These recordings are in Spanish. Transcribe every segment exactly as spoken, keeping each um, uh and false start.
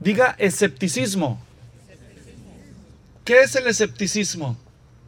Diga escepticismo. ¿Qué es el escepticismo?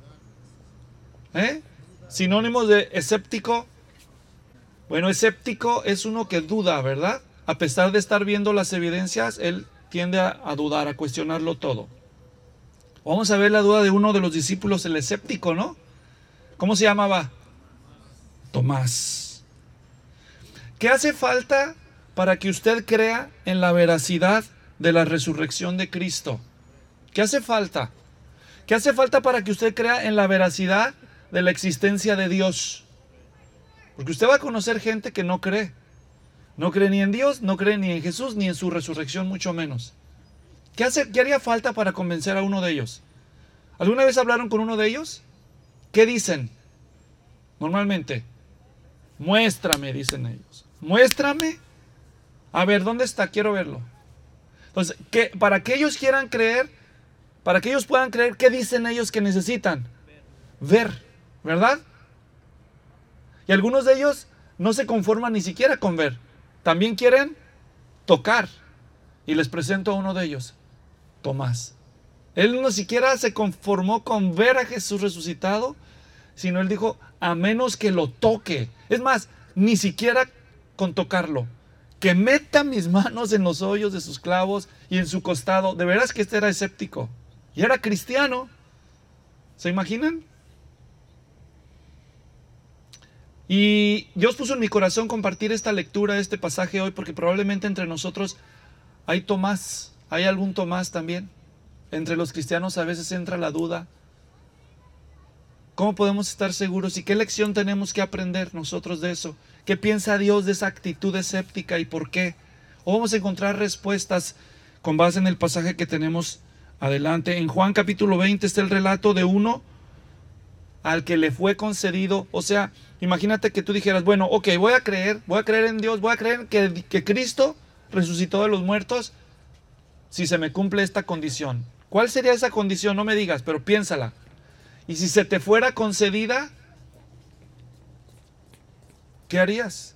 ¿Eh? Sinónimos de escéptico. Bueno, escéptico es uno que duda, ¿verdad? A pesar de estar viendo las evidencias, él tiende a, a dudar, a cuestionarlo todo. Vamos a ver la duda de uno de los discípulos, el escéptico, ¿no? ¿Cómo se llamaba? Tomás. ¿Qué hace falta para que usted crea en la veracidad de la resurrección de Cristo? ¿Qué hace falta? ¿Qué hace falta para que usted crea en la veracidad de la existencia de Dios? Porque usted va a conocer gente que no cree. No cree ni en Dios, no cree ni en Jesús, ni en su resurrección, mucho menos. ¿Qué hace, qué haría falta para convencer a uno de ellos? ¿Alguna vez hablaron con uno de ellos? ¿Qué dicen? Normalmente, muéstrame, dicen ellos. Muéstrame. A ver, ¿dónde está? Quiero verlo. Entonces, ¿qué, para que ellos quieran creer, para que ellos puedan creer, ¿qué dicen ellos que necesitan? Ver, ¿verdad? Y algunos de ellos no se conforman ni siquiera con ver. También quieren tocar. Y les presento a uno de ellos, Tomás. Él no siquiera se conformó con ver a Jesús resucitado, sino él dijo, a menos que lo toque. Es más, ni siquiera con tocarlo. Que meta mis manos en los hoyos de sus clavos y en su costado. De veras que este era escéptico. Y era cristiano. ¿Se imaginan? Y Dios puso en mi corazón compartir esta lectura, este pasaje hoy, porque probablemente entre nosotros hay Tomás, hay algún Tomás también. Entre los cristianos a veces entra la duda. ¿Cómo podemos estar seguros? ¿Y qué lección tenemos que aprender nosotros de eso? ¿Qué piensa Dios de esa actitud escéptica y por qué? O vamos a encontrar respuestas con base en el pasaje que tenemos adelante. En Juan capítulo veinte está el relato de uno al que le fue concedido. O sea, imagínate que tú dijeras, bueno, ok, voy a creer, voy a creer en Dios, voy a creer que, que Cristo resucitó de los muertos si se me cumple esta condición. ¿Cuál sería esa condición? No me digas, pero piénsala. Y si se te fuera concedida, ¿qué harías?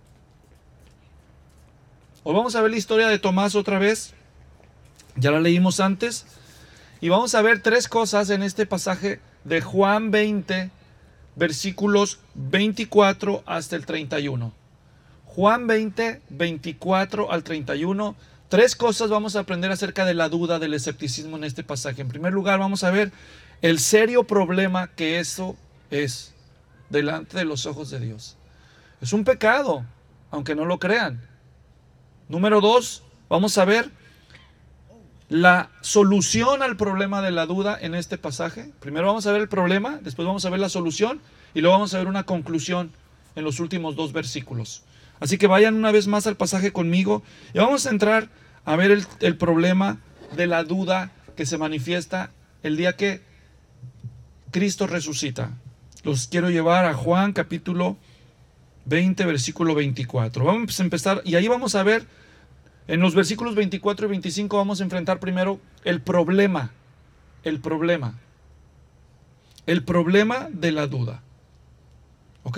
Hoy vamos a ver la historia de Tomás otra vez. Ya la leímos antes. Y vamos a ver tres cosas en este pasaje de Juan veinte, versículos veinticuatro hasta el treinta y uno. Juan veinte, veinticuatro al treinta y uno. Tres cosas vamos a aprender acerca de la duda, del escepticismo en este pasaje. En primer lugar, vamos a ver el serio problema que eso es delante de los ojos de Dios. Es un pecado, aunque no lo crean. Número dos, vamos a ver la solución al problema de la duda en este pasaje. Primero vamos a ver el problema, después vamos a ver la solución y luego vamos a ver una conclusión en los últimos dos versículos. Así que vayan una vez más al pasaje conmigo y vamos a entrar a ver el, el problema de la duda que se manifiesta el día que Cristo resucita. Los quiero llevar a Juan capítulo veinte, versículo veinticuatro. Vamos a empezar y ahí vamos a ver, en los versículos veinticuatro y veinticinco vamos a enfrentar primero el problema, el problema, el problema de la duda. ¿Ok?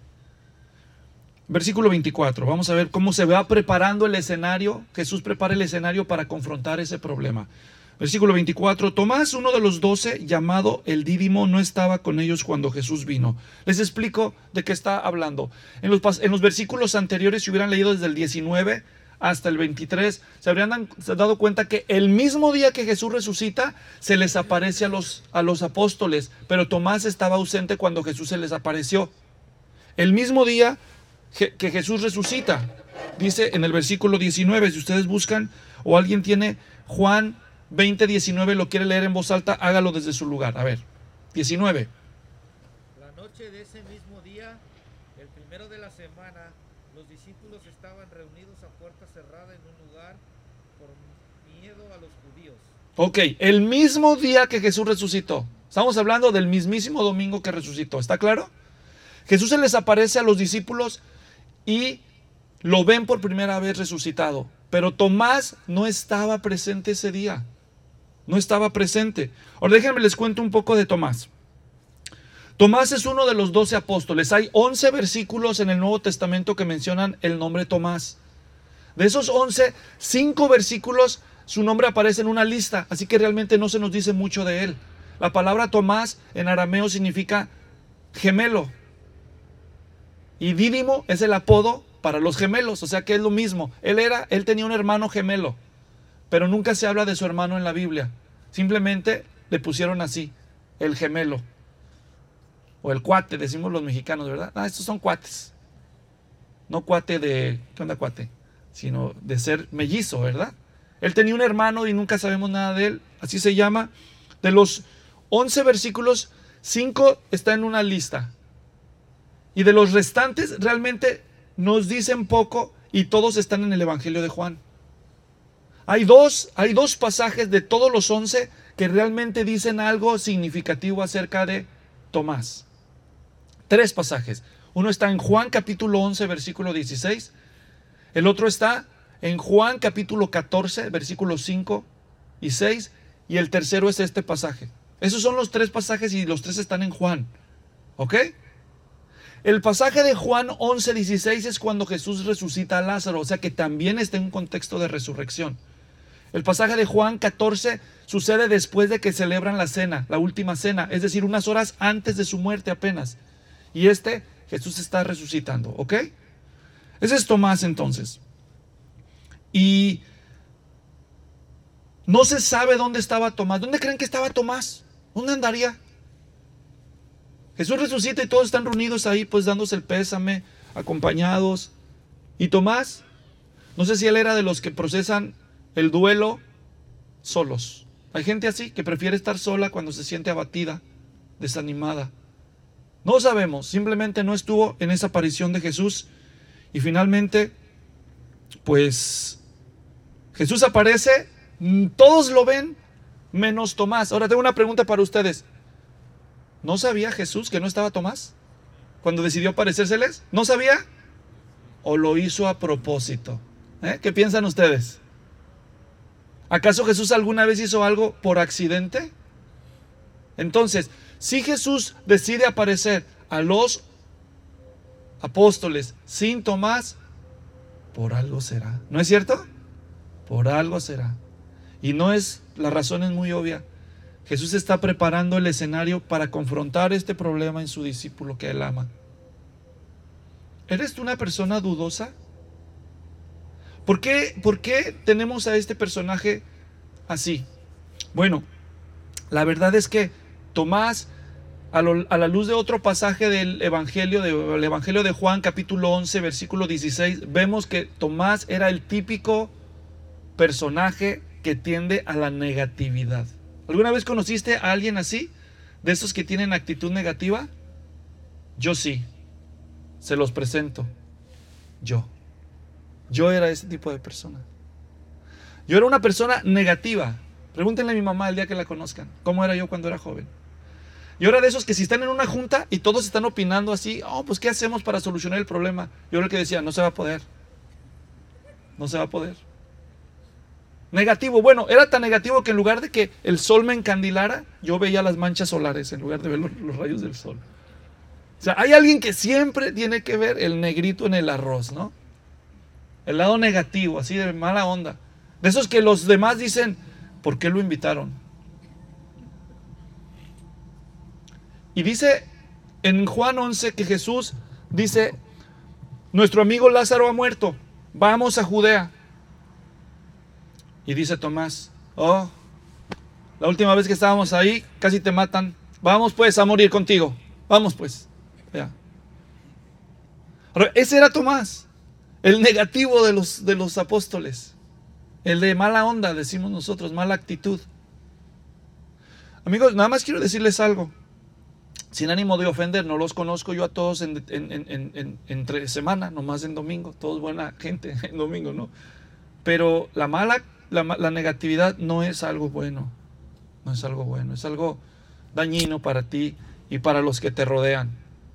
Versículo veinticuatro, vamos a ver cómo se va preparando el escenario. Jesús prepara el escenario para confrontar ese problema. Versículo veinticuatro, Tomás, uno de los doce, llamado el Dídimo, no estaba con ellos cuando Jesús vino. Les explico de qué está hablando. En los, en los versículos anteriores, si hubieran leído desde el diecinueve hasta el veintitrés, se habrían dado cuenta que el mismo día que Jesús resucita, se les aparece a los, a los apóstoles, pero Tomás estaba ausente cuando Jesús se les apareció. El mismo día que Jesús resucita, dice en el versículo diecinueve, si ustedes buscan o alguien tiene Juan veinte, diecinueve, lo quiere leer en voz alta, hágalo desde su lugar. A ver, diecinueve. La noche de ese mismo día, el primero de la semana, los discípulos estaban reunidos a puerta cerrada en un lugar por miedo a los judíos. Ok, el mismo día que Jesús resucitó. Estamos hablando del mismísimo domingo que resucitó, ¿está claro? Jesús se les aparece a los discípulos y lo ven por primera vez resucitado. Pero Tomás no estaba presente ese día. No estaba presente. Ahora déjenme les cuento un poco de Tomás. Tomás es uno de los doce apóstoles. Hay once versículos en el Nuevo Testamento que mencionan el nombre Tomás. De esos once, cinco versículos su nombre aparece en una lista, así que realmente no se nos dice mucho de él. La palabra Tomás en arameo significa gemelo. Y Dídimo es el apodo para los gemelos, o sea que es lo mismo. Él era, él tenía un hermano gemelo, pero nunca se habla de su hermano en la Biblia. Simplemente le pusieron así, el gemelo. O el cuate, decimos los mexicanos, ¿verdad? Ah, estos son cuates. No cuate de, ¿qué onda cuate? Sino de ser mellizo, ¿verdad? Él tenía un hermano y nunca sabemos nada de él, así se llama. De los once versículos, cinco está en una lista. Y de los restantes realmente nos dicen poco y todos están en el Evangelio de Juan. Hay dos, hay dos pasajes de todos los once que realmente dicen algo significativo acerca de Tomás. Tres pasajes. Uno está en Juan capítulo once, versículo dieciséis. El otro está en Juan capítulo catorce, versículos cinco y seis. Y el tercero es este pasaje. Esos son los tres pasajes y los tres están en Juan. ¿Ok? El pasaje de Juan once, dieciséis es cuando Jesús resucita a Lázaro, o sea que también está en un contexto de resurrección. El pasaje de Juan catorce sucede después de que celebran la cena, la última cena, es decir, unas horas antes de su muerte apenas. Y este, Jesús está resucitando, ¿ok? Ese es Tomás entonces. Y no se sabe dónde estaba Tomás. ¿Dónde creen que estaba Tomás? ¿Dónde andaría? Jesús resucita y todos están reunidos ahí, pues dándose el pésame, acompañados. ¿Y Tomás? No sé si él era de los que procesan el duelo solos. Hay gente así que prefiere estar sola cuando se siente abatida, desanimada. No sabemos, simplemente no estuvo en esa aparición de Jesús. Y finalmente, pues, Jesús aparece, todos lo ven, menos Tomás. Ahora tengo una pregunta para ustedes. ¿No sabía Jesús que no estaba Tomás cuando decidió aparecérseles? ¿No sabía? ¿O lo hizo a propósito? ¿Eh? ¿Qué piensan ustedes? ¿Acaso Jesús alguna vez hizo algo por accidente? Entonces, si Jesús decide aparecer a los apóstoles sin Tomás, por algo será. ¿No es cierto? Por algo será. Y no es, la razón es muy obvia. Jesús está preparando el escenario para confrontar este problema en su discípulo que él ama. ¿Eres tú una persona dudosa? ¿Por qué, por qué tenemos a este personaje así? Bueno, la verdad es que Tomás, a, lo, a la luz de otro pasaje del Evangelio, del Evangelio de Juan, capítulo once, versículo dieciséis, vemos que Tomás era el típico personaje que tiende a la negatividad. ¿Alguna vez conociste a alguien así? ¿De esos que tienen actitud negativa? Yo sí. Se los presento. Yo. Yo era ese tipo de persona. Yo era una persona negativa. Pregúntenle a mi mamá el día que la conozcan. ¿Cómo era yo cuando era joven? Yo era de esos que si están en una junta y todos están opinando así, oh, pues ¿qué hacemos para solucionar el problema? Yo era el que decía, no se va a poder. No se va a poder. Negativo, bueno, era tan negativo que en lugar de que el sol me encandilara, yo veía las manchas solares en lugar de ver los, los rayos del sol. O sea, hay alguien que siempre tiene que ver el negrito en el arroz, ¿no? El lado negativo, así de mala onda. De esos que los demás dicen, ¿por qué lo invitaron? Y dice en Juan once que Jesús dice, nuestro amigo Lázaro ha muerto, vamos a Judea. Y dice Tomás, oh, la última vez que estábamos ahí, casi te matan. Vamos pues a morir contigo. Vamos pues. Ya. Ese era Tomás, el negativo de los, de los apóstoles. El de mala onda, decimos nosotros, mala actitud. Amigos, nada más quiero decirles algo. Sin ánimo de ofender, no los conozco yo a todos en, en, en, en, en, entre semana, nomás en domingo. Todos buena gente en domingo, ¿no? Pero la mala La, la negatividad no es algo bueno, no es algo bueno, es algo dañino para ti y para los que te rodean.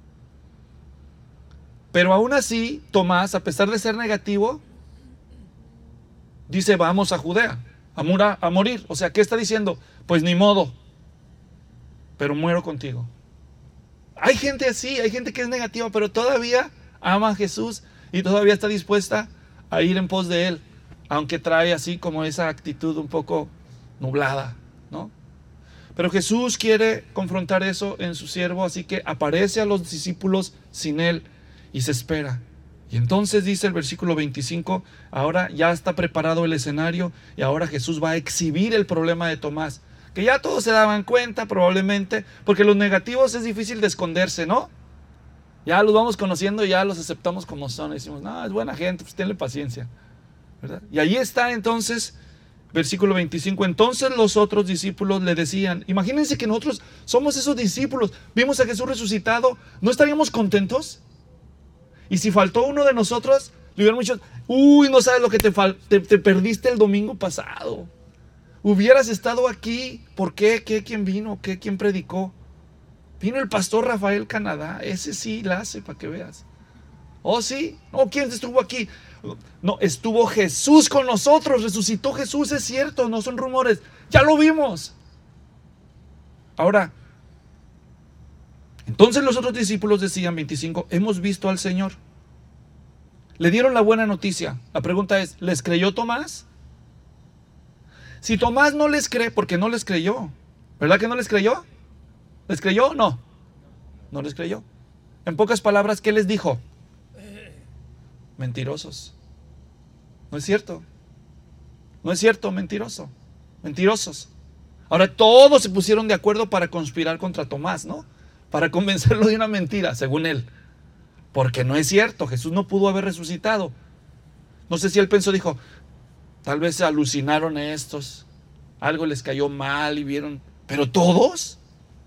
Pero aún así, Tomás, a pesar de ser negativo, dice, vamos a Judea, a, mura, a morir. O sea, ¿qué está diciendo? Pues ni modo, pero muero contigo. Hay gente así, hay gente que es negativa, pero todavía ama a Jesús y todavía está dispuesta a ir en pos de Él. aunque trae así como esa actitud un poco nublada, ¿no? Pero Jesús quiere confrontar eso en su siervo, así que aparece a los discípulos sin él y se espera. Y entonces dice el versículo veinticinco, ahora ya está preparado el escenario y ahora Jesús va a exhibir el problema de Tomás, que ya todos se daban cuenta probablemente, porque los negativos es difícil de esconderse, ¿no? Ya los vamos conociendo y ya los aceptamos como son, decimos, no, es buena gente, pues tenle paciencia, ¿verdad? Y ahí está entonces, versículo veinticinco, entonces los otros discípulos le decían, imagínense que nosotros somos esos discípulos, vimos a Jesús resucitado, ¿no estaríamos contentos? Y si faltó uno de nosotros, le hubieran dicho, uy, no sabes lo que te, te, te perdiste el domingo pasado. Hubieras estado aquí. ¿Por qué? ¿Qué? ¿Quién vino? ¿Qué? ¿Quién predicó? Vino el pastor Rafael Canadá. Ese sí la hace para que veas. ¿Oh, sí? ¿No? ¿Quién estuvo aquí? No, estuvo Jesús con nosotros. Resucitó Jesús, es cierto. No son rumores. Ya lo vimos. Ahora, entonces los otros discípulos decían, veinticinco, hemos visto al Señor. Le dieron la buena noticia. La pregunta es, ¿les creyó Tomás? Si Tomás no les cree, porque no les creyó. ¿Verdad que no les creyó? ¿Les creyó? No. No les creyó. En pocas palabras, ¿qué les dijo? Mentirosos. No es cierto. No es cierto, mentiroso. Mentirosos. Ahora todos se pusieron de acuerdo para conspirar contra Tomás, ¿no? Para convencerlo de una mentira, según él. Porque no es cierto, Jesús no pudo haber resucitado. No sé si él pensó, dijo, tal vez se alucinaron estos, algo les cayó mal y vieron, pero todos.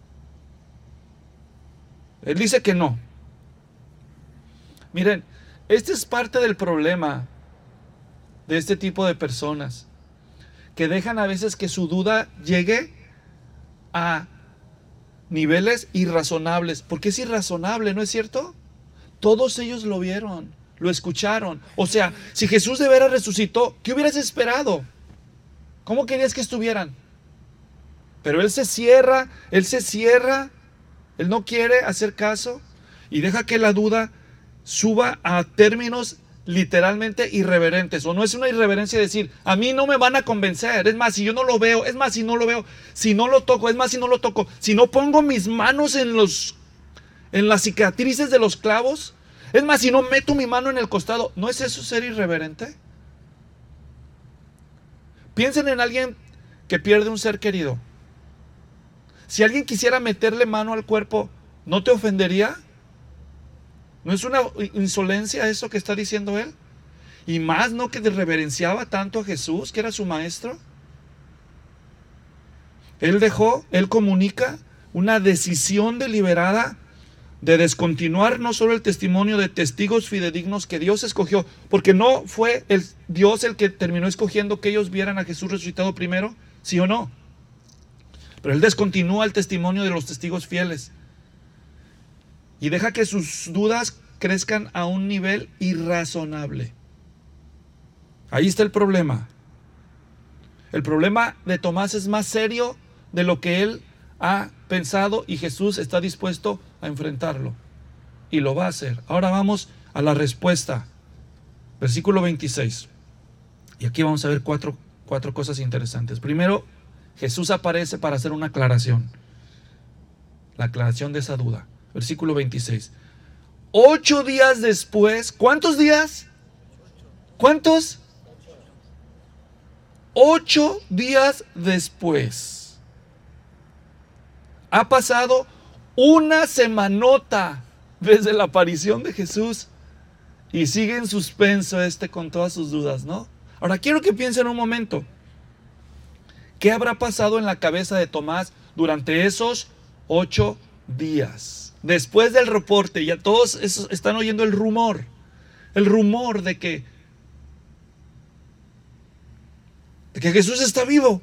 Él dice que no. Miren, este es parte del problema de este tipo de personas, que dejan a veces que su duda llegue a niveles irrazonables, porque es irrazonable, ¿no es cierto? Todos ellos lo vieron, lo escucharon. O sea, si Jesús de veras resucitó, ¿qué hubieras esperado? ¿Cómo querías que estuvieran? Pero él se cierra, él se cierra, él no quiere hacer caso y deja que la duda suba a términos literalmente irreverentes. O no es una irreverencia decir, a mí no me van a convencer, es más, si yo no lo veo, es más, si no lo veo, si no lo toco, es más, si no lo toco, si no pongo mis manos en los en las cicatrices de los clavos, es más, si no meto mi mano en el costado, ¿no es eso ser irreverente? Piensen en alguien que pierde un ser querido. Si alguien quisiera meterle mano al cuerpo, ¿no te ofendería? ¿No es una insolencia eso que está diciendo él? Y más, ¿no? Que reverenciaba tanto a Jesús, que era su maestro. Él dejó, él comunica una decisión deliberada de descontinuar no solo el testimonio de testigos fidedignos que Dios escogió, porque no fue el Dios el que terminó escogiendo que ellos vieran a Jesús resucitado primero, ¿sí o no? Pero él descontinúa el testimonio de los testigos fieles y deja que sus dudas crezcan a un nivel irrazonable. Ahí está el problema. El problema de Tomás es más serio de lo que él ha pensado y Jesús está dispuesto a enfrentarlo y lo va a hacer. Ahora vamos a la respuesta, versículo veintiséis, y aquí vamos a ver cuatro, cuatro cosas interesantes. Primero, Jesús aparece para hacer una aclaración, la aclaración de esa duda. Versículo veintiséis, ocho días después, ¿cuántos días? ¿Cuántos? Ocho días después. Ha pasado una semanota desde la aparición de Jesús y sigue en suspenso este con todas sus dudas, ¿no? Ahora quiero que piensen un momento. ¿Qué habrá pasado en la cabeza de Tomás durante esos ocho días? Después del reporte, ya todos esos están oyendo el rumor, el rumor de que, de que Jesús está vivo.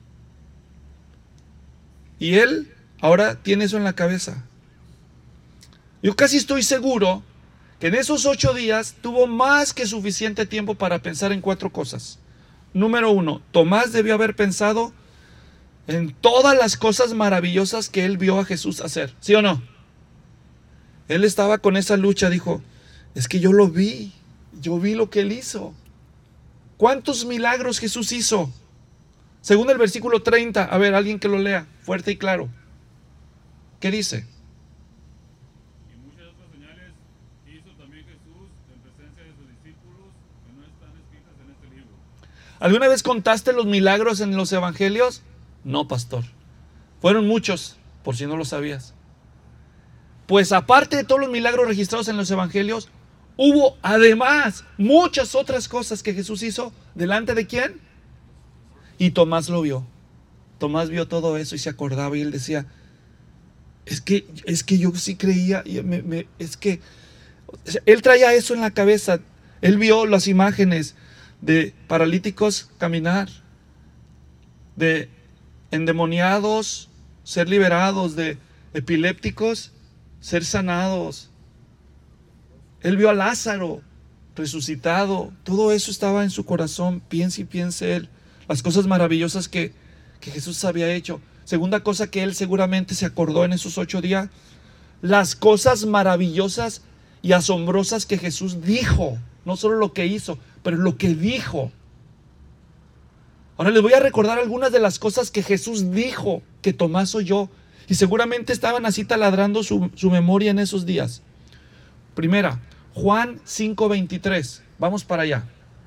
Y él ahora tiene eso en la cabeza. Yo casi estoy seguro que en esos ocho días tuvo más que suficiente tiempo para pensar en cuatro cosas. Número uno, Tomás debió haber pensado en todas las cosas maravillosas que él vio a Jesús hacer, ¿sí o no? Él estaba con esa lucha, dijo, es que yo lo vi, yo vi lo que él hizo. ¿Cuántos milagros Jesús hizo? Según el versículo treinta, a ver, alguien que lo lea, fuerte y claro. ¿Qué dice? Y muchas otras señales hizo también Jesús en presencia de sus discípulos que no están escritas en este libro. ¿Alguna vez contaste los milagros en los evangelios? No, pastor. Fueron muchos, por si no lo sabías. Pues aparte de todos los milagros registrados en los evangelios, hubo además muchas otras cosas que Jesús hizo. ¿Delante de quién? Y Tomás lo vio. Tomás vio todo eso y se acordaba y él decía, es que, es que yo sí creía, y me, me, es que él traía eso en la cabeza. Él vio las imágenes de paralíticos caminar, de endemoniados ser liberados, de epilépticos ser sanados. Él vio a Lázaro resucitado. Todo eso estaba en su corazón. Piense y piense él las cosas maravillosas que, que Jesús había hecho. Segunda cosa que él seguramente se acordó en esos ocho días, las cosas maravillosas y asombrosas que Jesús dijo. No solo lo que hizo, pero lo que dijo. Ahora les voy a recordar algunas de las cosas que Jesús dijo, que Tomás oyó, y seguramente estaban así taladrando su, su memoria en esos días. Primera, Juan cinco veintitrés. Vamos para allá.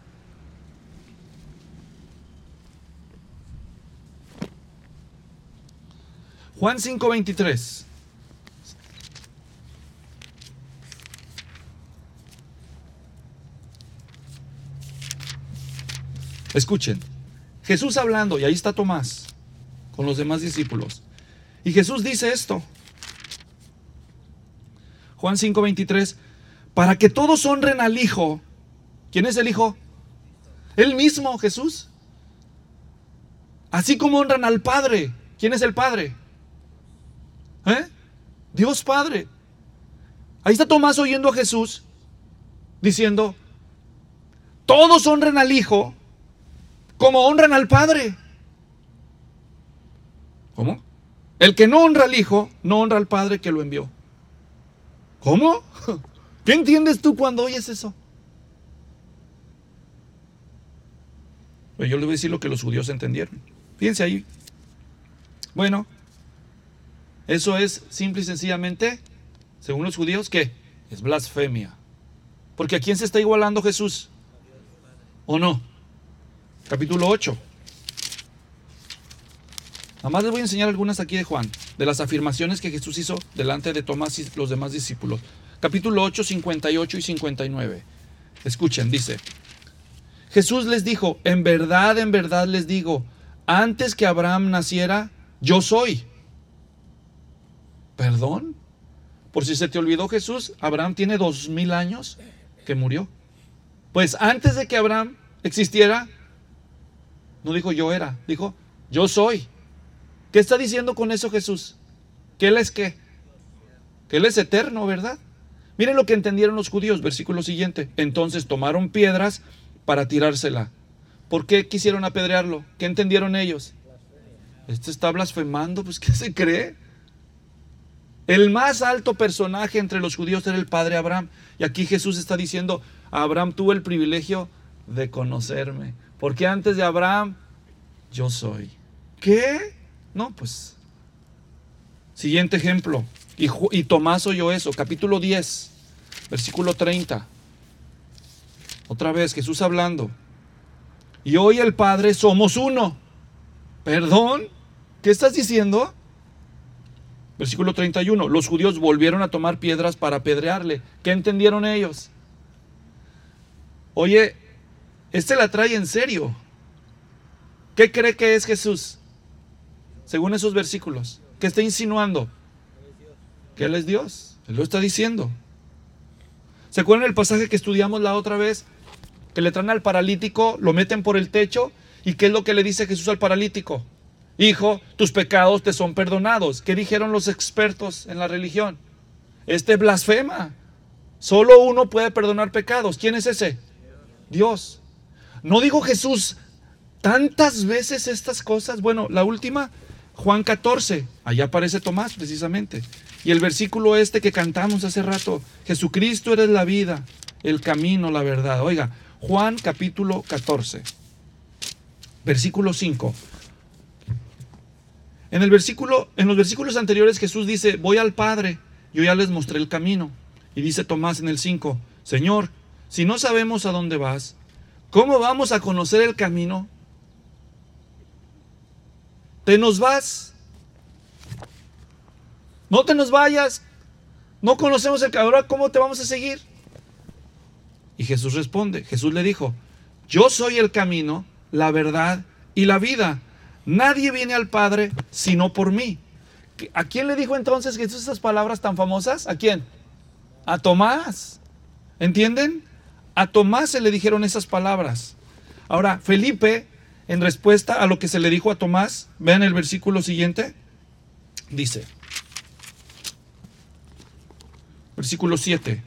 Juan cinco veintitrés. Escuchen. Jesús hablando, y ahí está Tomás con los demás discípulos. Y Jesús dice esto. Juan cinco veintitrés. Para que todos honren al Hijo. ¿Quién es el Hijo? Él mismo, Jesús. Así como honran al Padre. ¿Quién es el Padre? ¿Eh? Dios Padre. Ahí está Tomás oyendo a Jesús diciendo, todos honren al Hijo como honran al Padre. ¿Cómo? El que no honra al Hijo, no honra al Padre que lo envió. ¿Cómo? ¿Qué entiendes tú cuando oyes eso? Pues yo les voy a decir lo que los judíos entendieron. Fíjense ahí. Bueno, eso es simple y sencillamente, según los judíos, ¿qué? Es blasfemia. Porque ¿a quién se está igualando Jesús? ¿O no? Capítulo ocho. Nada más les voy a enseñar algunas aquí de Juan, de las afirmaciones que Jesús hizo delante de Tomás y los demás discípulos. Capítulo ocho, cincuenta y ocho y cincuenta y nueve. Escuchen, dice: Jesús les dijo, en verdad, en verdad les digo, antes que Abraham naciera, yo soy. ¿Perdón? Por si se te olvidó, Jesús, Abraham tiene dos mil años que murió. Pues antes de que Abraham existiera, no dijo yo era, dijo yo soy. ¿Qué está diciendo con eso Jesús? ¿Que Él es qué? Que Él es eterno, ¿verdad? Miren lo que entendieron los judíos, versículo siguiente. Entonces tomaron piedras para tirársela. ¿Por qué quisieron apedrearlo? ¿Qué entendieron ellos? Este está blasfemando, pues ¿qué se cree? El más alto personaje entre los judíos era el padre Abraham. Y aquí Jesús está diciendo, Abraham tuvo el privilegio de conocerme. Porque antes de Abraham, yo soy. ¿Qué? No, pues. Siguiente ejemplo. Y, y Tomás oyó eso. Capítulo diez, versículo treinta. Otra vez, Jesús hablando. Y hoy el Padre somos uno. ¿Perdón? ¿Qué estás diciendo? Versículo treinta y uno. Los judíos volvieron a tomar piedras para apedrearle. ¿Qué entendieron ellos? Oye, este la trae en serio. ¿Qué cree que es Jesús? Según esos versículos. ¿Qué está insinuando? Que Él es Dios. Él lo está diciendo. ¿Se acuerdan el pasaje que estudiamos la otra vez? Que le traen al paralítico, lo meten por el techo. ¿Y qué es lo que le dice Jesús al paralítico? Hijo, tus pecados te son perdonados. ¿Qué dijeron los expertos en la religión? Este blasfema. Solo uno puede perdonar pecados. ¿Quién es ese? Dios. ¿No dijo Jesús tantas veces estas cosas? Bueno, la última, Juan catorce. Allá aparece Tomás precisamente. Y el versículo este que cantamos hace rato. Jesucristo eres la vida, el camino, la verdad. Oiga, Juan capítulo catorce, versículo cinco. En el versículo, en los versículos anteriores Jesús dice, voy al Padre, yo ya les mostré el camino. Y dice Tomás en el cinco, Señor, si no sabemos a dónde vas, ¿cómo vamos a conocer el camino? Te nos vas. No te nos vayas. No conocemos el camino. Ahora, ¿cómo te vamos a seguir? Y Jesús responde. Jesús le dijo, yo soy el camino, la verdad y la vida. Nadie viene al Padre sino por mí. ¿A quién le dijo entonces Jesús esas palabras tan famosas? ¿A quién? A Tomás. ¿Entienden? A Tomás se le dijeron esas palabras. Ahora, Felipe, en respuesta a lo que se le dijo a Tomás, vean el versículo siguiente, dice, versículo siete,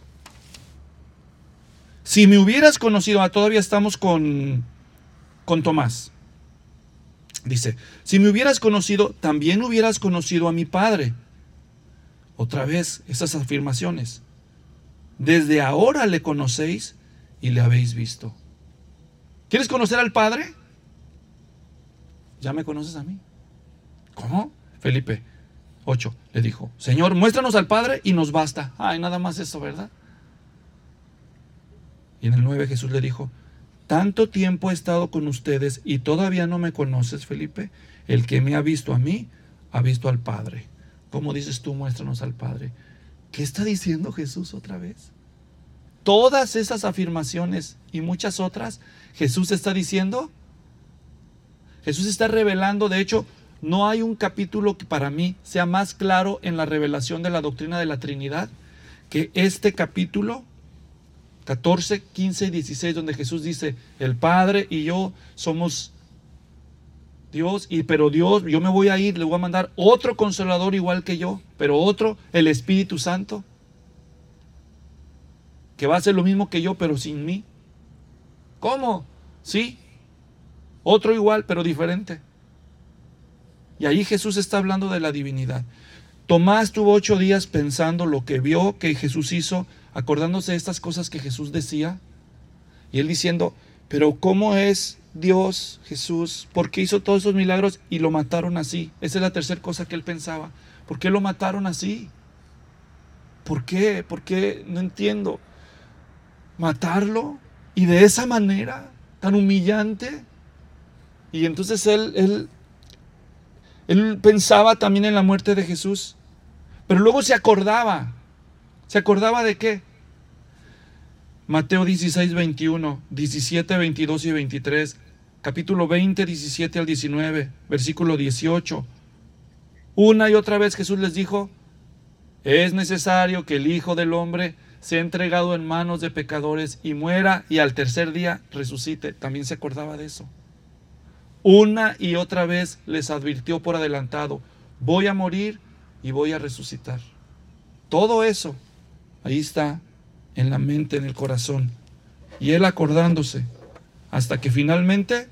si me hubieras conocido, ah, todavía estamos con, con Tomás, dice, si me hubieras conocido, también hubieras conocido a mi Padre. Otra vez, esas afirmaciones. Desde ahora le conocéis y le habéis visto. ¿Quieres conocer al Padre? Ya me conoces a mí. ¿Cómo? Felipe ocho le dijo, Señor, muéstranos al Padre y nos basta. Ay, nada más eso, ¿verdad? Y en el nueve Jesús le dijo, tanto tiempo he estado con ustedes y todavía no me conoces, Felipe. El que me ha visto a mí, ha visto al Padre. ¿Cómo dices tú, muéstranos al Padre? ¿Qué está diciendo Jesús otra vez? Todas esas afirmaciones y muchas otras, Jesús está diciendo, Jesús está revelando. De hecho, no hay un capítulo que para mí sea más claro en la revelación de la doctrina de la Trinidad que este capítulo catorce, quince y dieciséis, donde Jesús dice, el Padre y yo somos Dios, y pero Dios, yo me voy a ir, le voy a mandar otro consolador igual que yo, pero otro, el Espíritu Santo, que va a hacer lo mismo que yo, pero sin mí. ¿Cómo? Sí, otro igual, pero diferente. Y ahí Jesús está hablando de la divinidad. Tomás tuvo ocho días pensando lo que vio que Jesús hizo, acordándose de estas cosas que Jesús decía, y él diciendo, pero ¿cómo es Dios, Jesús? ¿Por qué hizo todos esos milagros y lo mataron así? Esa es la tercera cosa que él pensaba. ¿Por qué lo mataron así? ¿Por qué? ¿Por qué? No entiendo. ¿Matarlo? ¿Y de esa manera? ¿Tan humillante? Y entonces él, él, él pensaba también en la muerte de Jesús. Pero luego se acordaba. ¿Se acordaba de qué? Mateo dieciséis, veintiuno, diecisiete, veintidós y veintitrés, capítulo veinte, diecisiete al diecinueve, versículo dieciocho. Una y otra vez Jesús les dijo, es necesario que el Hijo del Hombre sea entregado en manos de pecadores y muera y al tercer día resucite. También se acordaba de eso. Una y otra vez les advirtió por adelantado, voy a morir y voy a resucitar. Todo eso, ahí está, en la mente, en el corazón. Y él acordándose, hasta que finalmente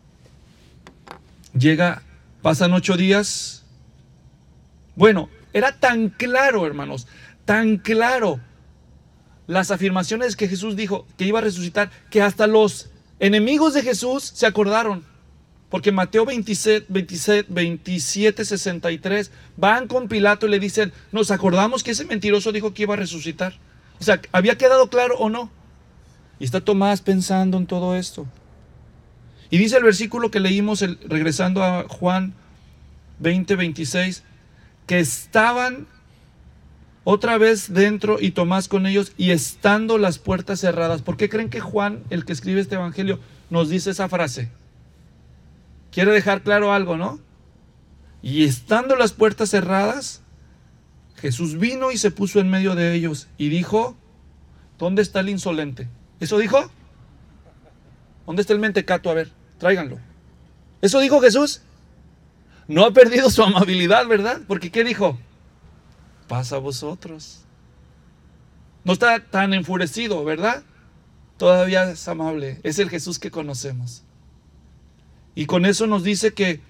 llega, pasan ocho días. Bueno, era tan claro, hermanos, tan claro las afirmaciones que Jesús dijo que iba a resucitar, que hasta los enemigos de Jesús se acordaron. Porque Mateo veintisiete, veintisiete, veintisiete, sesenta y tres van con Pilato y le dicen, nos acordamos que ese mentiroso dijo que iba a resucitar. O sea, ¿había quedado claro o no? Y está Tomás pensando en todo esto. Y dice el versículo que leímos, el, regresando a Juan veinte, veintiséis, que estaban otra vez dentro y Tomás con ellos y estando las puertas cerradas. ¿Por qué creen que Juan, el que escribe este evangelio, nos dice esa frase? Quiere dejar claro algo, ¿no? Y estando las puertas cerradas, Jesús vino y se puso en medio de ellos y dijo, ¿dónde está el insolente? ¿Eso dijo? ¿Dónde está el mentecato? A ver, tráiganlo. ¿Eso dijo Jesús? No ha perdido su amabilidad, ¿verdad? Porque ¿qué dijo? Pasa a vosotros. No está tan enfurecido, ¿verdad? Todavía es amable. Es el Jesús que conocemos. Y con eso nos dice que,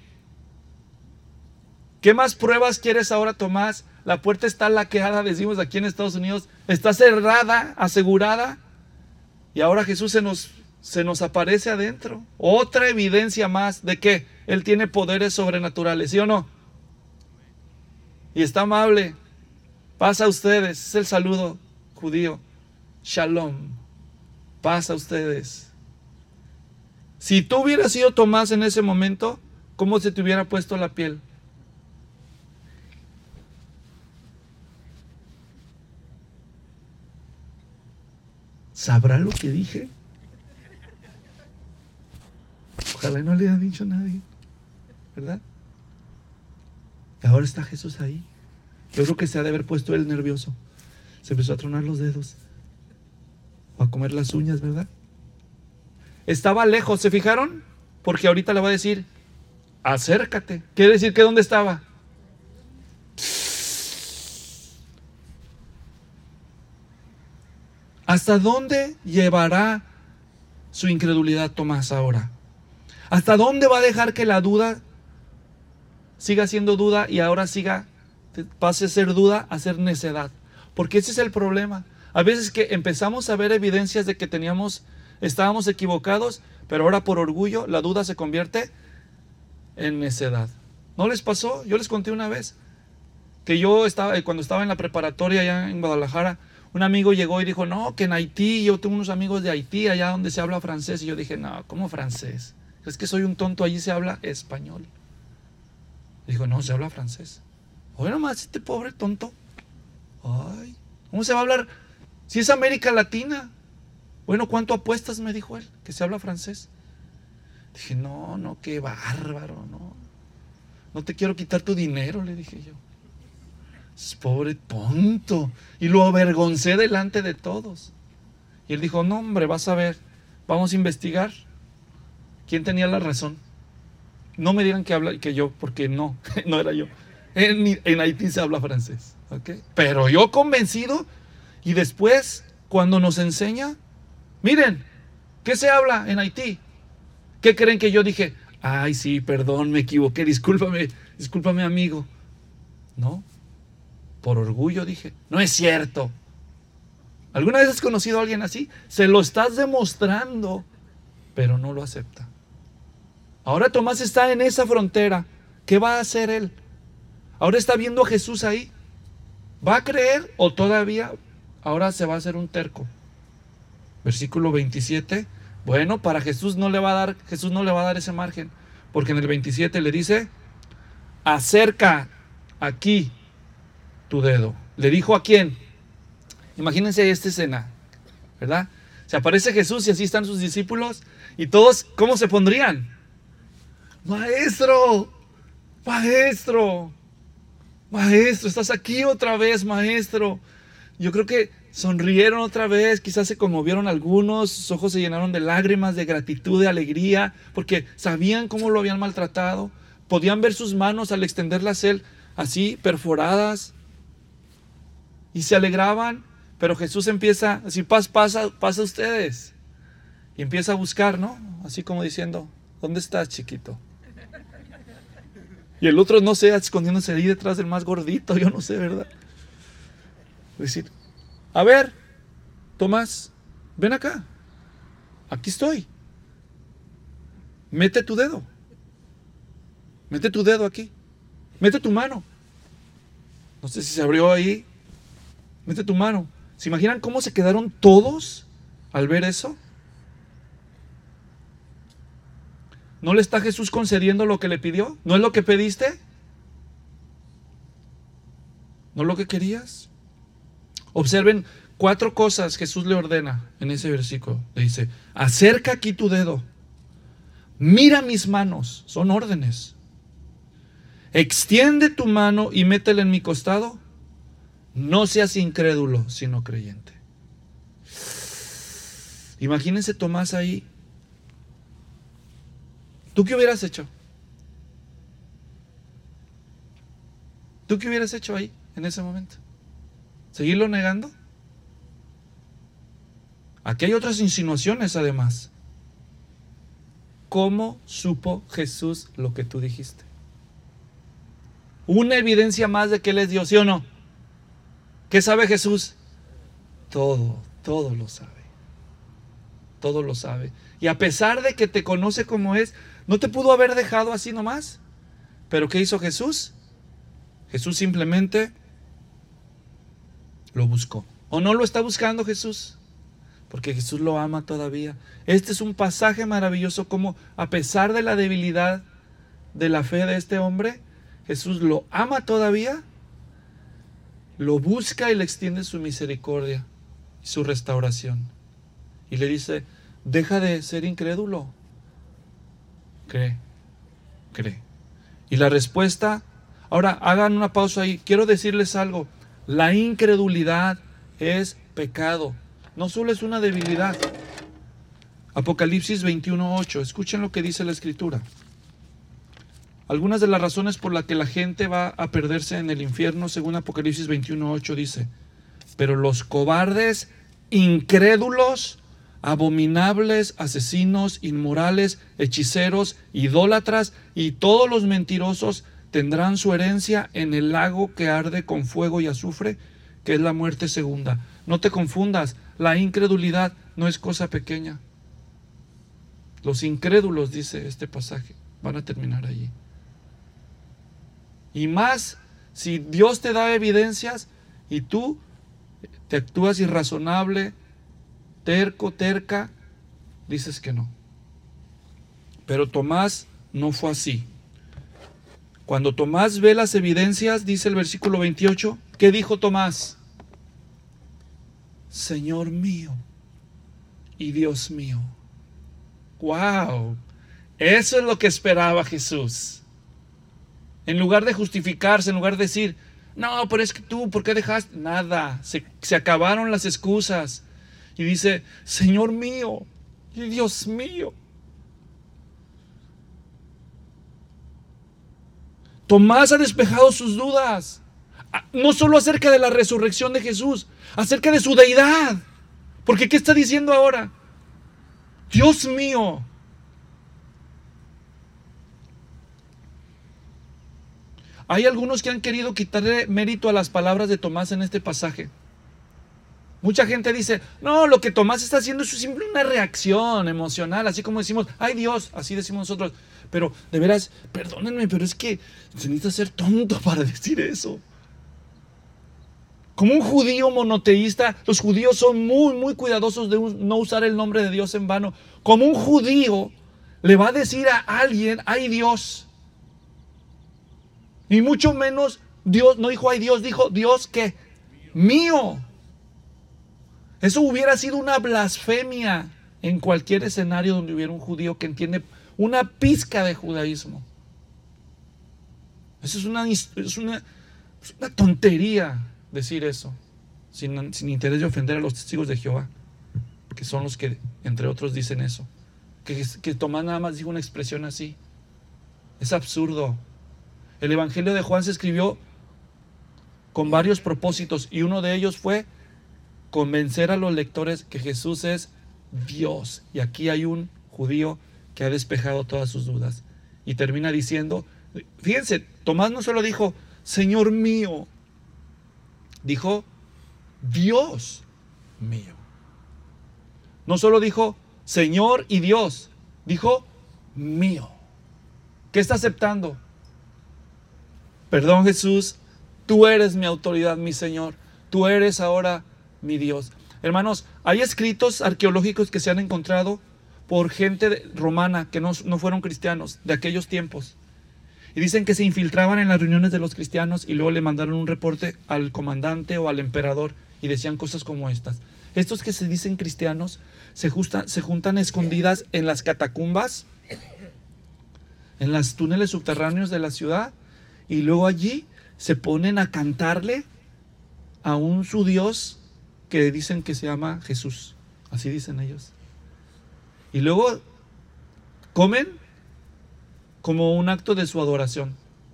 ¿qué más pruebas quieres ahora, Tomás? La puerta está laqueada, decimos aquí en Estados Unidos, está cerrada, asegurada. Y ahora Jesús se nos, se nos aparece adentro. Otra evidencia más de que Él tiene poderes sobrenaturales, ¿sí o no? Y está amable. Paz a ustedes. Es el saludo judío. Shalom. Paz a ustedes. Si tú hubieras sido Tomás en ese momento, ¿cómo se te hubiera puesto la piel? ¿Sabrá lo que dije? Ojalá no le haya dicho a nadie, ¿verdad? Y ahora está Jesús ahí. Yo creo que se ha de haber puesto él nervioso. Se empezó a tronar los dedos, o a comer las uñas, ¿verdad? Estaba lejos, ¿se fijaron? Porque ahorita le va a decir, acércate. Quiere decir que ¿dónde estaba? ¿Hasta dónde llevará su incredulidad Tomás ahora? ¿Hasta dónde va a dejar que la duda siga siendo duda y ahora siga, pase a ser duda a ser necedad? Porque ese es el problema. A veces que empezamos a ver evidencias de que teníamos, estábamos equivocados, pero ahora por orgullo la duda se convierte en necedad. ¿No les pasó? Yo les conté una vez que yo estaba, cuando estaba en la preparatoria allá en Guadalajara, un amigo llegó y dijo, no, que en Haití, yo tengo unos amigos de Haití, allá donde se habla francés. Y yo dije, no, ¿cómo francés? Es que soy un tonto, allí se habla español. Dijo, no, se habla francés. Oye, nomás este pobre tonto. Ay, ¿cómo se va a hablar? Si es América Latina. Bueno, ¿cuánto apuestas? Me dijo él, que se habla francés. Dije, no, no, qué bárbaro, no. No te quiero quitar tu dinero, le dije yo. Es pobre tonto. Y lo avergoncé delante de todos. Y él dijo, no, hombre, vas a ver, vamos a investigar quién tenía la razón. No me digan que habla, que yo, porque no, no era yo. En, en Haití se habla francés, ¿okay? Pero yo convencido. Y después, cuando nos enseña, miren, ¿qué se habla en Haití? ¿Qué creen que yo dije? Ay, sí, perdón, me equivoqué, discúlpame, discúlpame, amigo. No, por orgullo dije, no es cierto. ¿Alguna vez has conocido a alguien así? Se lo estás demostrando, pero no lo acepta. Ahora Tomás está en esa frontera. ¿Qué va a hacer él? Ahora está viendo a Jesús ahí. ¿Va a creer o todavía ahora se va a hacer un terco? Versículo veintisiete. Bueno, para Jesús no le va a dar, Jesús no le va a dar ese margen, porque en el veintisiete le dice, acerca aquí tu dedo. ¿Le dijo a quién? Imagínense esta escena, ¿verdad? Se aparece Jesús y así están sus discípulos y todos, ¿cómo se pondrían? Maestro, maestro, maestro, estás aquí otra vez, maestro. Yo creo que sonrieron otra vez, quizás se conmovieron algunos, sus ojos se llenaron de lágrimas, de gratitud, de alegría, porque sabían cómo lo habían maltratado. Podían ver sus manos al extenderlas él así, perforadas, y se alegraban. Pero Jesús empieza a decir, paz, pasa, pasa ustedes. Y empieza a buscar, ¿no? Así como diciendo, ¿dónde estás, chiquito? Y el otro, no sé, escondiéndose ahí detrás del más gordito, yo no sé, ¿verdad? Es decir, a ver, Tomás, ven acá. Aquí estoy. Mete tu dedo. Mete tu dedo aquí. Mete tu mano. No sé si se abrió ahí. Mete tu mano. ¿Se imaginan cómo se quedaron todos al ver eso? ¿No le está Jesús concediendo lo que le pidió? ¿No es lo que pediste? ¿No es lo que querías? Observen cuatro cosas Jesús le ordena en ese versículo. Le dice, acerca aquí tu dedo. Mira mis manos. Son órdenes. Extiende tu mano y métela en mi costado. No seas incrédulo, sino creyente. Imagínense Tomás ahí. ¿Tú qué hubieras hecho? ¿Tú qué hubieras hecho ahí, en ese momento? ¿Seguirlo negando? Aquí hay otras insinuaciones además. ¿Cómo supo Jesús lo que tú dijiste? Una evidencia más de que Él es Dios, ¿sí o no? ¿Qué sabe Jesús? Todo, todo lo sabe. todo lo sabe. Y a pesar de que te conoce como es, no te pudo haber dejado así nomás. ¿Pero qué hizo Jesús? Jesús simplemente lo buscó. ¿O no lo está buscando Jesús? Porque Jesús lo ama todavía. Este es un pasaje maravilloso como a pesar de la debilidad de la fe de este hombre, Jesús lo ama todavía, lo busca y le extiende su misericordia y su restauración. Y le dice, deja de ser incrédulo. Cree, cree. Y la respuesta, ahora hagan una pausa ahí. Quiero decirles algo. La incredulidad es pecado. No solo es una debilidad. Apocalipsis veintiuno ocho. Escuchen lo que dice la Escritura. Algunas de las razones por las que la gente va a perderse en el infierno, según Apocalipsis veintiuno ocho, dice: pero los cobardes, incrédulos, abominables, asesinos, inmorales, hechiceros, idólatras y todos los mentirosos tendrán su herencia en el lago que arde con fuego y azufre, que es la muerte segunda. No te confundas, la incredulidad no es cosa pequeña. Los incrédulos, dice este pasaje, van a terminar allí. Y más, si Dios te da evidencias y tú te actúas irrazonable, terco, terca, dices que no. Pero Tomás no fue así. Cuando Tomás ve las evidencias, dice el versículo veintiocho, ¿qué dijo Tomás? Señor mío y Dios mío. ¡Wow! Eso es lo que esperaba Jesús. En lugar de justificarse, en lugar de decir, no, pero es que tú, ¿por qué dejaste? Nada, se, se acabaron las excusas. Y dice, Señor mío y Dios mío. Tomás ha despejado sus dudas, no solo acerca de la resurrección de Jesús, acerca de su deidad. Porque ¿qué está diciendo ahora? Dios mío. Hay algunos que han querido quitarle mérito a las palabras de Tomás en este pasaje. Mucha gente dice, no, lo que Tomás está haciendo es simple una reacción emocional, así como decimos, ay Dios, así decimos nosotros. Pero de veras, perdónenme, pero es que se necesita ser tonto para decir eso. Como un judío monoteísta, los judíos son muy, muy cuidadosos de no usar el nombre de Dios en vano. Como un judío le va a decir a alguien, ay Dios. Y mucho menos Dios, no dijo ay Dios, dijo Dios ¿qué? Mío. Eso hubiera sido una blasfemia en cualquier escenario donde hubiera un judío que entiende una pizca de judaísmo. Eso es una, es una, es una tontería decir eso, sin, sin interés de ofender a los testigos de Jehová, que son los que, entre otros, dicen eso. Que, que Tomás nada más dijo una expresión así. Es absurdo. El Evangelio de Juan se escribió con varios propósitos y uno de ellos fue convencer a los lectores que Jesús es Dios. Y aquí hay un judío que ha despejado todas sus dudas. Y termina diciendo, fíjense, Tomás no solo dijo, Señor mío, dijo, Dios mío. No solo dijo, Señor y Dios, dijo, mío. ¿Qué está aceptando? Perdón Jesús, tú eres mi autoridad, mi Señor. Tú eres ahora mi Dios. Hermanos, hay escritos arqueológicos que se han encontrado por gente romana que no, no fueron cristianos de aquellos tiempos. Y dicen que se infiltraban en las reuniones de los cristianos y luego le mandaron un reporte al comandante o al emperador y decían cosas como estas. Estos que se dicen cristianos se, justa, se juntan escondidas en las catacumbas, en los túneles subterráneos de la ciudad, y luego allí se ponen a cantarle a un su Dios que dicen que se llama Jesús. Así dicen ellos. Y luego comen como un acto de su adoración.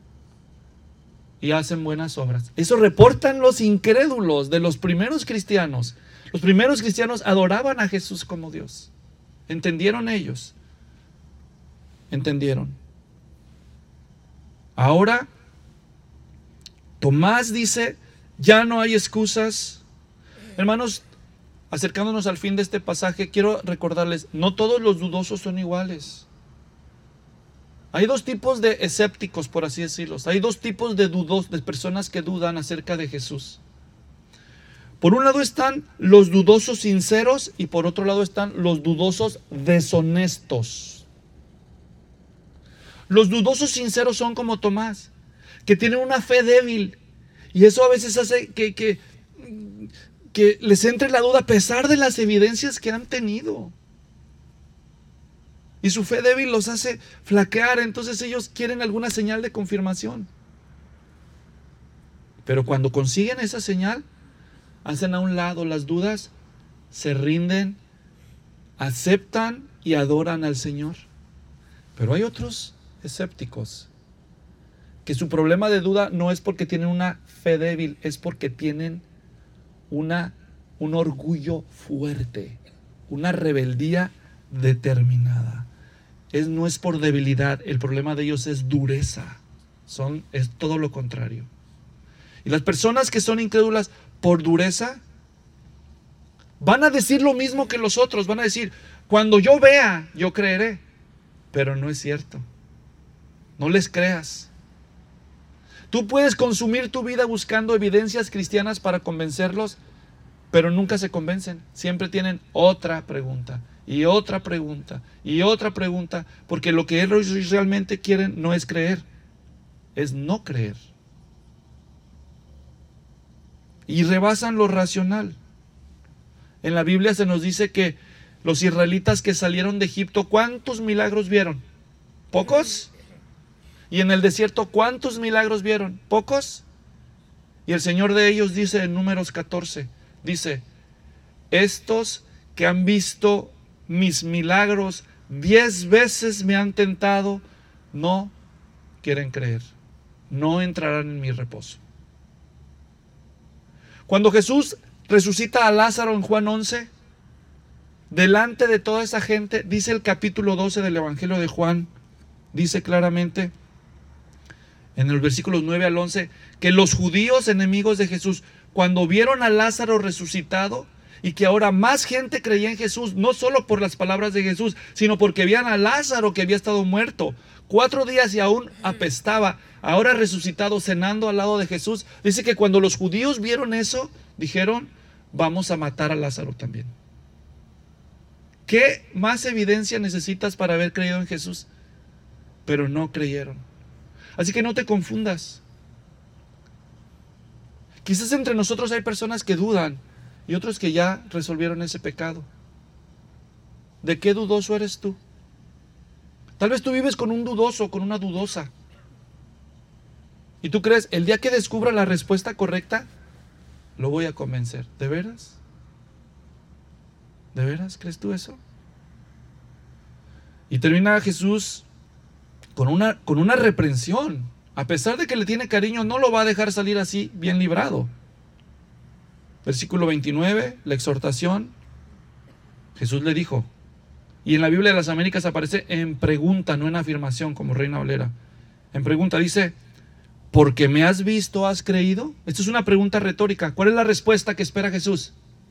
Y hacen buenas obras. Eso reportan los incrédulos de los primeros cristianos. Los primeros cristianos adoraban a Jesús como Dios. ¿Entendieron ellos? ¿Entendieron? Ahora, Tomás dice, ya no hay excusas. Hermanos, acercándonos al fin de este pasaje, quiero recordarles, no todos los dudosos son iguales. Hay dos tipos de escépticos, por así decirlo. Hay dos tipos de dudos, de personas que dudan acerca de Jesús. Por un lado están los dudosos sinceros y por otro lado están los dudosos deshonestos. Los dudosos sinceros son como Tomás, que tienen una fe débil y eso a veces hace que, que, que les entre la duda a pesar de las evidencias que han tenido. Y su fe débil los hace flaquear, entonces ellos quieren alguna señal de confirmación. Pero cuando consiguen esa señal, hacen a un lado las dudas, se rinden, aceptan y adoran al Señor. Pero hay otros escépticos que su problema de duda no es porque tienen una fe débil, es porque tienen una, un orgullo fuerte, una rebeldía determinada. Es, no es por debilidad, el problema de ellos es dureza, son, es todo lo contrario. Y las personas que son incrédulas por dureza van a decir lo mismo que los otros, van a decir, cuando yo vea, yo creeré, pero no es cierto. No les creas. Tú puedes consumir tu vida buscando evidencias cristianas para convencerlos, pero nunca se convencen. Siempre tienen otra pregunta, y otra pregunta, y otra pregunta, porque lo que ellos realmente quieren no es creer, es no creer. Y rebasan lo racional. En la Biblia se nos dice que los israelitas que salieron de Egipto, ¿cuántos milagros vieron? ¿Pocos? Y en el desierto, ¿cuántos milagros vieron? ¿Pocos? Y el Señor de ellos dice en Números catorce, dice, estos que han visto mis milagros diez veces me han tentado, no quieren creer, no entrarán en mi reposo. Cuando Jesús resucita a Lázaro en Juan once, delante de toda esa gente, dice el capítulo doce del Evangelio de Juan, dice claramente en el versículos nueve al once, que los judíos enemigos de Jesús, cuando vieron a Lázaro resucitado, y que ahora más gente creía en Jesús, no solo por las palabras de Jesús, sino porque veían a Lázaro que había estado muerto cuatro días y aún apestaba, ahora resucitado, cenando al lado de Jesús. Dice que cuando los judíos vieron eso, dijeron, vamos a matar a Lázaro también. ¿Qué más evidencia necesitas para haber creído en Jesús? Pero no creyeron. Así que no te confundas. Quizás entre nosotros hay personas que dudan y otros que ya resolvieron ese pecado. ¿De qué dudoso eres tú? Tal vez tú vives con un dudoso, con una dudosa. Y tú crees, el día que descubra la respuesta correcta, lo voy a convencer. ¿De veras? ¿De veras crees tú eso? Y termina Jesús con una, con una reprensión. A pesar de que le tiene cariño, no lo va a dejar salir así bien librado. Versículo veintinueve, la exhortación. Jesús le dijo, y en la Biblia de las Américas aparece en pregunta, no en afirmación, como Reina Valera. En pregunta dice, ¿porque me has visto, has creído? Esto es una pregunta retórica. ¿Cuál es la respuesta que espera Jesús?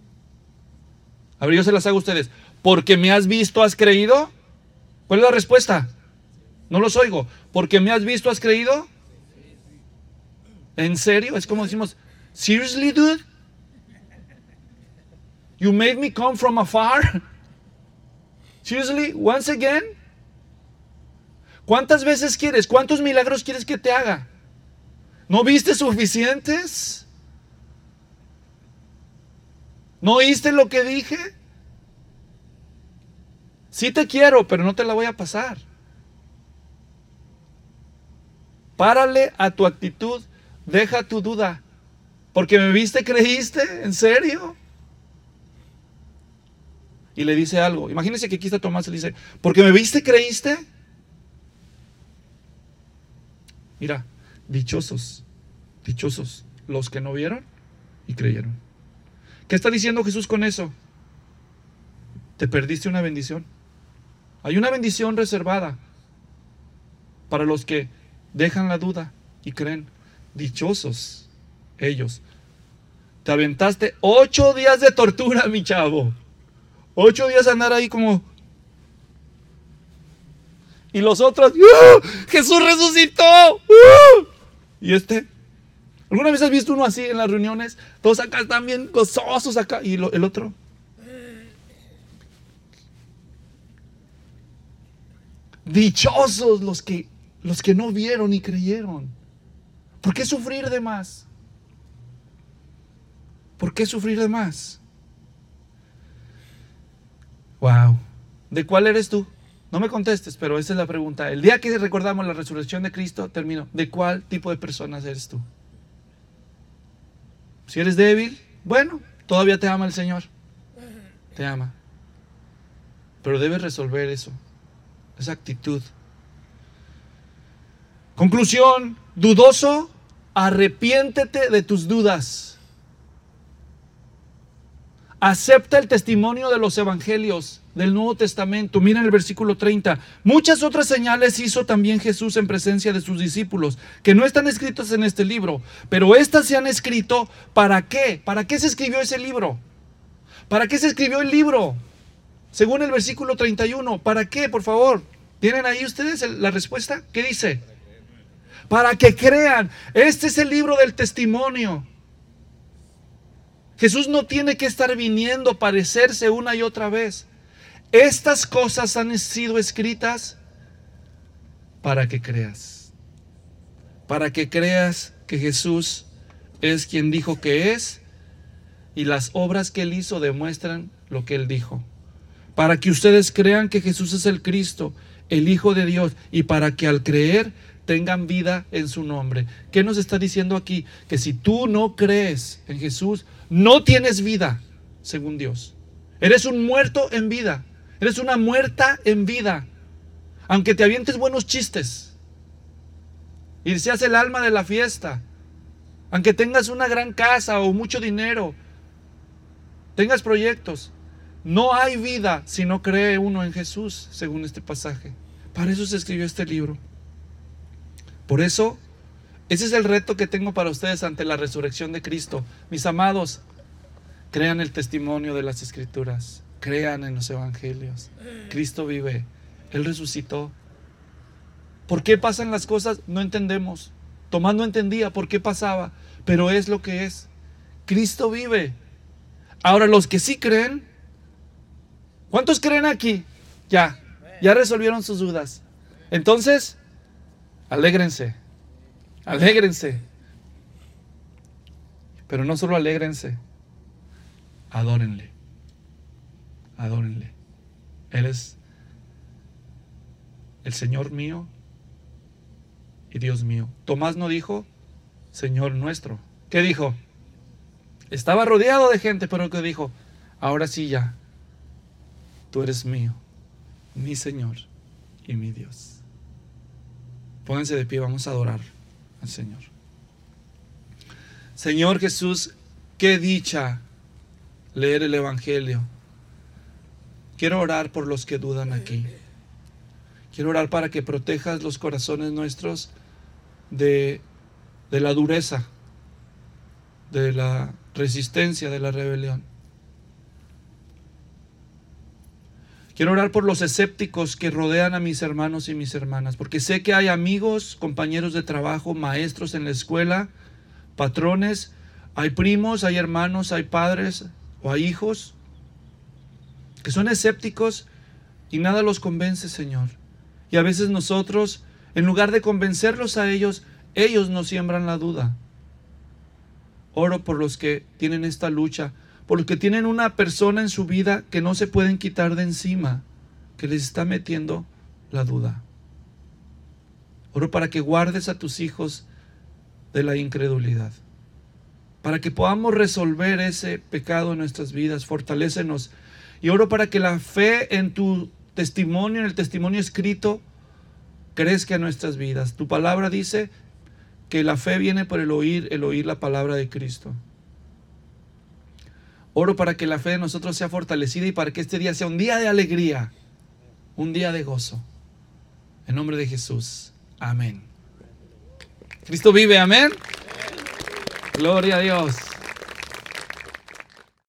A ver, yo se las hago a ustedes. ¿Porque me has visto, has creído? ¿Cuál es la respuesta? No los oigo. ¿Porque me has visto, has creído? ¿En serio? Es como decimos, seriously, dude? You made me come from afar? Seriously, once again? ¿Cuántas veces quieres? ¿Cuántos milagros quieres que te haga? ¿No viste suficientes? ¿No oíste lo que dije? Sí te quiero, pero no te la voy a pasar. Párale a tu actitud, deja tu duda. ¿Porque me viste, creíste? ¿En serio? Y le dice algo. Imagínense que aquí está Tomás y le dice, ¿porque me viste, creíste? Mira, dichosos, dichosos los que no vieron y creyeron. ¿Qué está diciendo Jesús con eso? Te perdiste una bendición. Hay una bendición reservada para los que dejan la duda y creen. Dichosos ellos. Te aventaste ocho días de tortura, mi chavo. Ocho días andar ahí como... Y los otros, ¡uh! ¡Jesús resucitó! ¡Uh! Y este, ¿alguna vez has visto uno así en las reuniones? Todos acá están bien gozosos acá. Y lo, el otro. Dichosos los que, los que no vieron y creyeron. ¿Por qué sufrir de más? ¿Por qué sufrir de más? Wow. ¿De cuál eres tú? No me contestes, pero esa es la pregunta. El día que recordamos la resurrección de Cristo, termino. ¿De cuál tipo de personas eres tú? Si eres débil, bueno, todavía te ama el Señor. Te ama. Pero debes resolver eso. Esa actitud. Conclusión. Dudoso, arrepiéntete de tus dudas. Acepta el testimonio de los evangelios del Nuevo Testamento. Miren el versículo treinta. Muchas otras señales hizo también Jesús en presencia de sus discípulos, que no están escritas en este libro, pero estas se han escrito. ¿Para qué? ¿Para qué se escribió ese libro? ¿Para qué se escribió el libro? Según el versículo treinta y uno. ¿Para qué? Por favor. ¿Tienen ahí ustedes la respuesta? ¿Qué dice? Para que crean. Este es el libro del testimonio. Jesús no tiene que estar viniendo a parecerse una y otra vez. Estas cosas han sido escritas para que creas. Para que creas que Jesús es quien dijo que es, y las obras que Él hizo demuestran lo que Él dijo. Para que ustedes crean que Jesús es el Cristo, el Hijo de Dios, y para que al creer tengan vida en su nombre. ¿Qué nos está diciendo aquí? Que si tú no crees en Jesús, no tienes vida, según Dios. Eres un muerto en vida. Eres una muerta en vida. Aunque te avientes buenos chistes y seas el alma de la fiesta, aunque tengas una gran casa o mucho dinero, tengas proyectos, no hay vida si no cree uno en Jesús, según este pasaje. Para eso se escribió este libro. Por eso, ese es el reto que tengo para ustedes ante la resurrección de Cristo. Mis amados, crean el testimonio de las Escrituras. Crean en los evangelios. Cristo vive. Él resucitó. ¿Por qué pasan las cosas? No entendemos. Tomás no entendía por qué pasaba, pero es lo que es. Cristo vive. Ahora, los que sí creen, ¿cuántos creen aquí? Ya, ya resolvieron sus dudas. Entonces, alégrense, alégrense. Pero no solo alégrense, adórenle, adórenle. Él es el Señor mío y Dios mío. Tomás no dijo Señor nuestro. ¿Qué dijo? Estaba rodeado de gente, pero ¿qué dijo? Ahora sí ya, tú eres mío, mi Señor y mi Dios. Pónganse de pie, vamos a adorar al Señor. Señor Jesús, qué dicha leer el Evangelio. Quiero orar por los que dudan aquí. Quiero orar para que protejas los corazones nuestros de, de la dureza, de la resistencia, de la rebelión. Quiero orar por los escépticos que rodean a mis hermanos y mis hermanas, porque sé que hay amigos, compañeros de trabajo, maestros en la escuela, patrones, hay primos, hay hermanos, hay padres o hay hijos que son escépticos y nada los convence, Señor. Y a veces nosotros, en lugar de convencerlos a ellos, ellos nos siembran la duda. Oro por los que tienen esta lucha, por los que tienen una persona en su vida que no se pueden quitar de encima, que les está metiendo la duda. Oro para que guardes a tus hijos de la incredulidad, para que podamos resolver ese pecado en nuestras vidas. Fortalécenos. Y oro para que la fe en tu testimonio, en el testimonio escrito, crezca en nuestras vidas. Tu palabra dice que la fe viene por el oír, el oír la palabra de Cristo. Oro para que la fe de nosotros sea fortalecida y para que este día sea un día de alegría, un día de gozo. En nombre de Jesús. Amén. Cristo vive, amén. Gloria a Dios.